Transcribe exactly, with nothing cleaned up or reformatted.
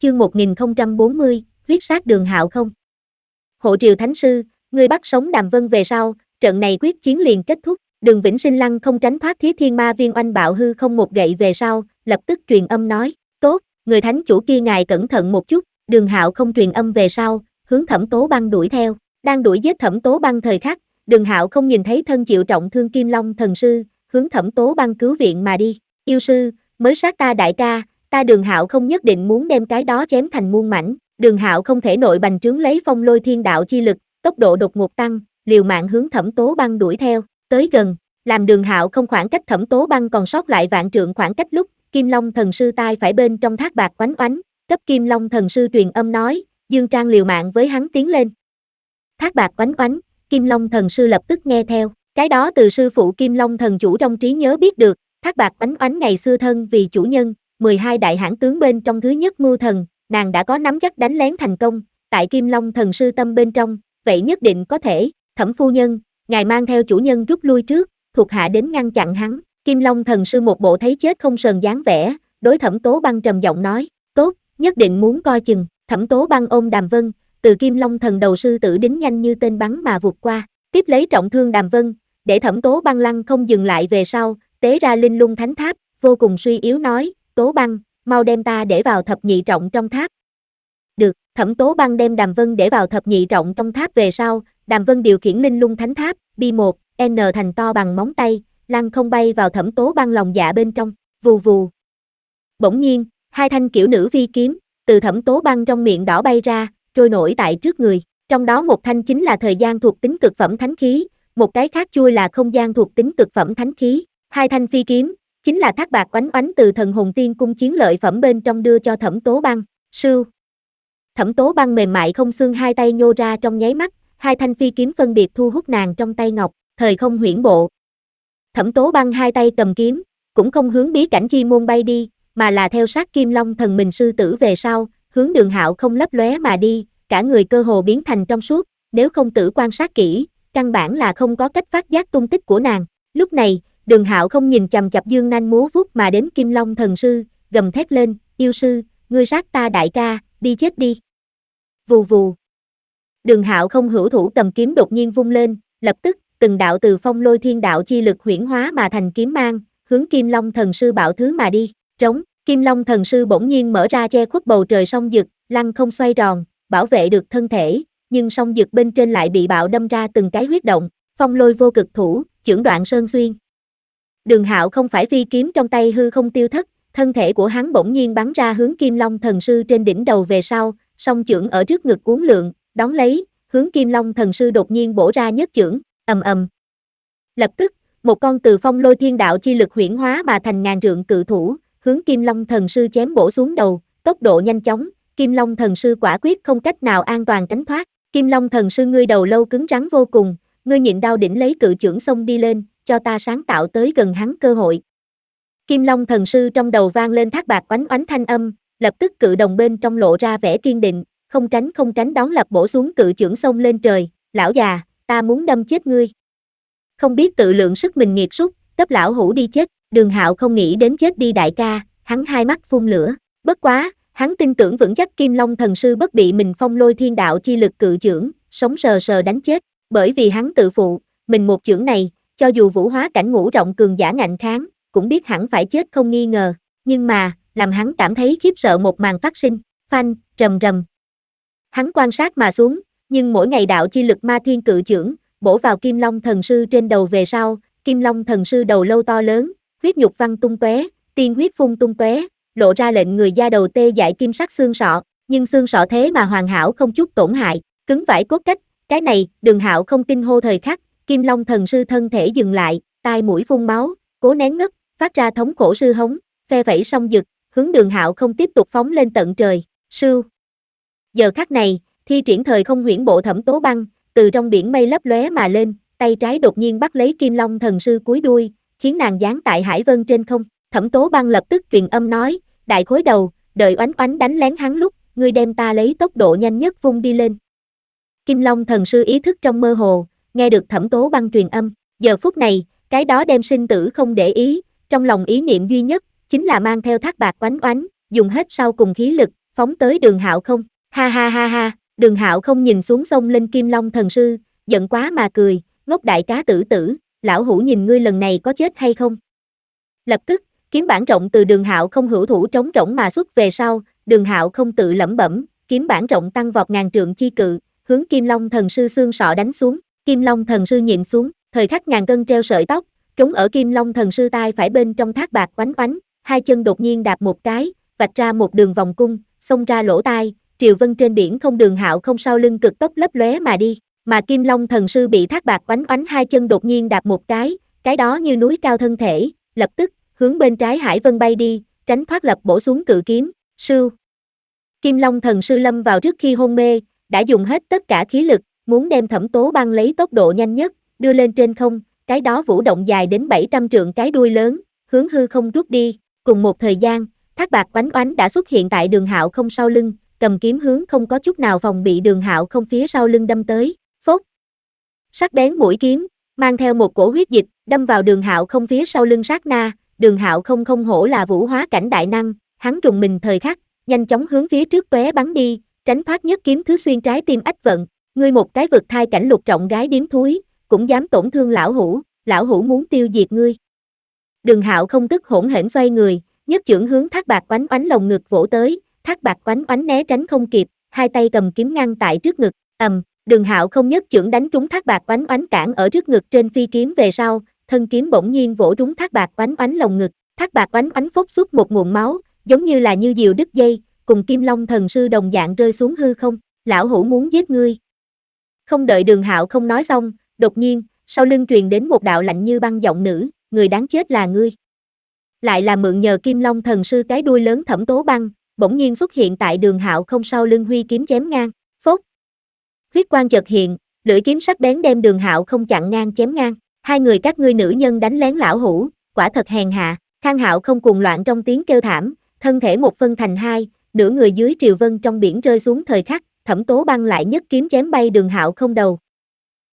chương một nghìn không trăm bốn mươi, huyết sát Đường Hạo không. Hộ Triều Thánh Sư, ngươi bắt sống Đàm Vân về sau, trận này quyết chiến liền kết thúc. Đường Vĩnh Sinh lăng không tránh thoát Thí Thiên Ma Viên oanh bạo hư không một gậy về sau, lập tức truyền âm nói, tốt, người thánh chủ kia ngài cẩn thận một chút. Đường Hạo không truyền âm về sau, hướng Thẩm Tố Băng đuổi theo, đang đuổi giết Thẩm Tố Băng thời khắc, Đường Hạo không nhìn thấy thân chịu trọng thương Kim Long thần sư, hướng Thẩm Tố Băng cứu viện mà đi. Yêu sư, mới sát ta đại ca, ta Đường Hạo không nhất định muốn đem cái đó chém thành muôn mảnh. Đường Hạo không thể nội bành trướng lấy phong lôi thiên đạo chi lực, tốc độ đột ngột tăng, liều mạng hướng Thẩm Tố Băng đuổi theo, tới gần, làm Đường Hạo không khoảng cách Thẩm Tố Băng còn sót lại vạn trượng khoảng cách lúc, Kim Long thần sư tai phải bên trong thác bạc oánh oánh, cấp Kim Long thần sư truyền âm nói, Dương Trang liều mạng với hắn tiến lên. Thác bạc oánh oánh, Kim Long thần sư lập tức nghe theo, cái đó từ sư phụ Kim Long thần chủ trong trí nhớ biết được, thác bạc oánh oánh ngày xưa thân vì chủ nhân, mười hai đại hãn tướng bên trong thứ nhất mưu thần, nàng đã có nắm chắc đánh lén thành công, tại Kim Long thần sư tâm bên trong, vậy nhất định có thể. Thẩm phu nhân, ngài mang theo chủ nhân rút lui trước, thuộc hạ đến ngăn chặn hắn. Kim Long thần sư một bộ thấy chết không sờn dáng vẻ, đối Thẩm Tố Băng trầm giọng nói, tốt, nhất định muốn coi chừng. Thẩm Tố Băng ôm Đàm Vân, từ Kim Long thần đầu sư tử đính nhanh như tên bắn mà vụt qua, tiếp lấy trọng thương Đàm Vân, để Thẩm Tố Băng lăng không dừng lại về sau, tế ra linh lung thánh tháp, vô cùng suy yếu nói, Tố Băng, mau đem ta để vào thập nhị trọng trong tháp. Được, Thẩm Tố Băng đem Đàm Vân để vào thập nhị trọng trong tháp về sau, Đàm Vân điều khiển linh lung thánh tháp, bi một, N thành to bằng móng tay, lăng không bay vào Thẩm Tố Băng lòng dạ bên trong, vù vù. Bỗng nhiên, hai thanh kiểu nữ phi kiếm, từ Thẩm Tố Băng trong miệng đỏ bay ra, trôi nổi tại trước người, trong đó một thanh chính là thời gian thuộc tính cực phẩm thánh khí, một cái khác chui là không gian thuộc tính cực phẩm thánh khí, hai thanh phi kiếm, chính là thác bạc oánh oánh từ thần hồn tiên cung chiến lợi phẩm bên trong đưa cho Thẩm Tố Băng, sưu. Thẩm Tố Băng mềm mại không xương hai tay nhô ra trong nháy mắt, hai thanh phi kiếm phân biệt thu hút nàng trong tay ngọc, thời không huyễn bộ. Thẩm Tố Băng hai tay cầm kiếm, cũng không hướng bí cảnh chi môn bay đi, mà là theo sát Kim Long thần mình sư tử về sau, hướng Đường Hạo không lấp lóe mà đi, cả người cơ hồ biến thành trong suốt, nếu không tử quan sát kỹ, căn bản là không có cách phát giác tung tích của nàng. Lúc này, Đường Hạo không nhìn chằm chằm dương nanh múa vuốt mà đến Kim Long thần sư, gầm thét lên, yêu sư, ngươi sát ta đại ca, đi chết đi. Vù vù. Đường Hạo không hữu thủ cầm kiếm đột nhiên vung lên, lập tức, từng đạo từ phong lôi thiên đạo chi lực huyễn hóa mà thành kiếm mang, hướng Kim Long thần sư bạo thứ mà đi, trống, Kim Long thần sư bỗng nhiên mở ra che khuất bầu trời song dực, lăng không xoay tròn, bảo vệ được thân thể, nhưng song dực bên trên lại bị bạo đâm ra từng cái huyết động, phong lôi vô cực thủ, chưởng đoạn sơn xuyên. Đường Hạo không phải phi kiếm trong tay hư không tiêu thất, thân thể của hắn bỗng nhiên bắn ra hướng Kim Long thần sư trên đỉnh đầu về sau, song chưởng ở trước ngực uốn lượn, đón lấy, hướng Kim Long thần sư đột nhiên bổ ra nhất chưởng, ầm ầm. Lập tức, một con từ phong lôi thiên đạo chi lực huyễn hóa mà thành ngàn trượng cự thủ, hướng Kim Long thần sư chém bổ xuống đầu, tốc độ nhanh chóng, Kim Long thần sư quả quyết không cách nào an toàn tránh thoát. Kim Long thần sư ngươi đầu lâu cứng rắn vô cùng, ngươi nhịn đau đỉnh lấy cự chưởng xông đi lên, cho ta sáng tạo tới gần hắn cơ hội. Kim Long thần sư trong đầu vang lên thác bạc oánh oánh thanh âm, lập tức cự đồng bên trong lộ ra vẻ kiên định, không tránh không tránh đón lập bổ xuống cự chưởng xông lên trời, lão già, ta muốn đâm chết ngươi. Không biết tự lượng sức mình nghiệt súc, cấp lão hủ đi chết. Đường Hạo không nghĩ đến chết đi đại ca, hắn hai mắt phun lửa, bất quá, hắn tin tưởng vững chắc Kim Long thần sư bất bị mình phong lôi thiên đạo chi lực cự chưởng, sống sờ sờ đánh chết, bởi vì hắn tự phụ, mình một chưởng này, cho dù vũ hóa cảnh ngũ rộng cường giả ngạnh kháng, cũng biết hẳn phải chết không nghi ngờ, nhưng mà, làm hắn cảm thấy khiếp sợ một màn phát sinh, phanh, rầm rầm. Hắn quan sát mà xuống, nhưng mỗi ngày đạo chi lực ma thiên cự chưởng, bổ vào Kim Long thần sư trên đầu về sau, Kim Long thần sư đầu lâu to lớn, huyết nhục văng tung tóe, tiên huyết phun tung tóe, lộ ra lệnh người da đầu tê dại kim sắc xương sọ, nhưng xương sọ thế mà hoàn hảo không chút tổn hại, cứng vải cốt cách, cái này, Đường Hạo không kinh hô thời khắc, Kim Long thần sư thân thể dừng lại, tai mũi phun máu, cố nén ngất, phát ra thống khổ sư hống, phe phẩy song dực, hướng Đường Hạo không tiếp tục phóng lên tận trời, sưu. Giờ khắc này, thi triển thời không huyễn bộ Thẩm Tố Băng, từ trong biển mây lấp lóe mà lên, tay trái đột nhiên bắt lấy Kim Long thần sư cúi đuôi, khiến nàng giáng tại hải vân trên không. Thẩm Tố Băng lập tức truyền âm nói, đại khối đầu, đợi oánh oánh đánh lén hắn lúc, ngươi đem ta lấy tốc độ nhanh nhất vung đi lên. Kim Long thần sư ý thức trong mơ hồ, nghe được Thẩm Tố Băng truyền âm, giờ phút này, cái đó đem sinh tử không để ý, trong lòng ý niệm duy nhất, chính là mang theo thác bạc oánh oánh, dùng hết sau cùng khí lực, phóng tới Đường Hạo không. Ha ha ha ha, Đường Hạo không nhìn xuống xông lên Kim Long thần sư, giận quá mà cười, ngốc đại cá tử tử, lão hủ nhìn ngươi lần này có chết hay không. Lập tức, kiếm bản rộng từ Đường Hạo không hữu thủ trống rỗng mà xuất về sau, Đường Hạo không tự lẩm bẩm, kiếm bản rộng tăng vọt ngàn trượng chi cự, hướng Kim Long thần sư xương sọ đánh xuống. Kim Long thần sư nhịn xuống, thời khắc ngàn cân treo sợi tóc, trúng ở Kim Long thần sư tai phải bên trong thác bạc oánh oánh, hai chân đột nhiên đạp một cái, vạch ra một đường vòng cung, xông ra lỗ tai, triều vân trên biển không. Đường Hạo không sau lưng cực tốc lấp lóe mà đi, mà Kim Long thần sư bị thác bạc oánh oánh hai chân đột nhiên đạp một cái, cái đó như núi cao thân thể, lập tức hướng bên trái hải vân bay đi, tránh thoát lập bổ xuống cự kiếm. Sưu. Kim Long thần sư lâm vào trước khi hôn mê, đã dùng hết tất cả khí lực, muốn đem Thẩm Tố Băng lấy tốc độ nhanh nhất, đưa lên trên không, cái đó vũ động dài đến bảy trăm trượng cái đuôi lớn, hướng hư không rút đi. Cùng một thời gian, thác bạc oánh oánh đã xuất hiện tại Đường Hạo không sau lưng, cầm kiếm hướng không có chút nào phòng bị Đường Hạo không phía sau lưng đâm tới. Phốt. Sắc bén mũi kiếm, mang theo một cổ huyết dịch, đâm vào Đường Hạo không phía sau lưng sát na. Đường Hạo không không hổ là vũ hóa cảnh đại năng, hắn trùng mình thời khắc, nhanh chóng hướng phía trước tóe bắn đi, tránh thoát nhất kiếm thứ xuyên trái tim ách vận. Ngươi một cái vực thai cảnh lục trọng gái điếm thúi, cũng dám tổn thương lão hủ, lão hủ muốn tiêu diệt ngươi. Đường Hạo không tức hỗn hển xoay người, nhất chưởng hướng thác bạc oánh oánh lồng ngực vỗ tới, thác bạc oánh oánh né tránh không kịp, hai tay cầm kiếm ngăn tại trước ngực, ầm, Đường Hạo không nhất chưởng đánh trúng thác bạc oánh oánh cản ở trước ngực trên phi kiếm về sau, thân kiếm bỗng nhiên vỗ trúng thác bạc oánh oánh lồng ngực, thác bạc oánh oánh phốc xuất một nguồn máu, giống như là như diều đứt dây, cùng Kim Long thần sư đồng dạng rơi xuống hư không. Lão hủ muốn giết ngươi. Không đợi Đường Hạo không nói xong, đột nhiên, sau lưng truyền đến một đạo lạnh như băng giọng nữ, người đáng chết là ngươi. Lại là mượn nhờ Kim Long thần sư cái đuôi lớn Thẩm Tố Băng, bỗng nhiên xuất hiện tại Đường Hạo không sau lưng huy kiếm chém ngang, phốt. Huyết quang chợt hiện, lưỡi kiếm sắc bén đem Đường Hạo không chặn ngang chém ngang, hai người các ngươi nữ nhân đánh lén lão hủ, quả thật hèn hạ. Khang Hạo không cuồng loạn trong tiếng kêu thảm, thân thể một phân thành hai, nửa người dưới triều vân trong biển rơi xuống thời khắc, Thẩm Tố Băng lại nhất kiếm chém bay Đường Hạo không đầu,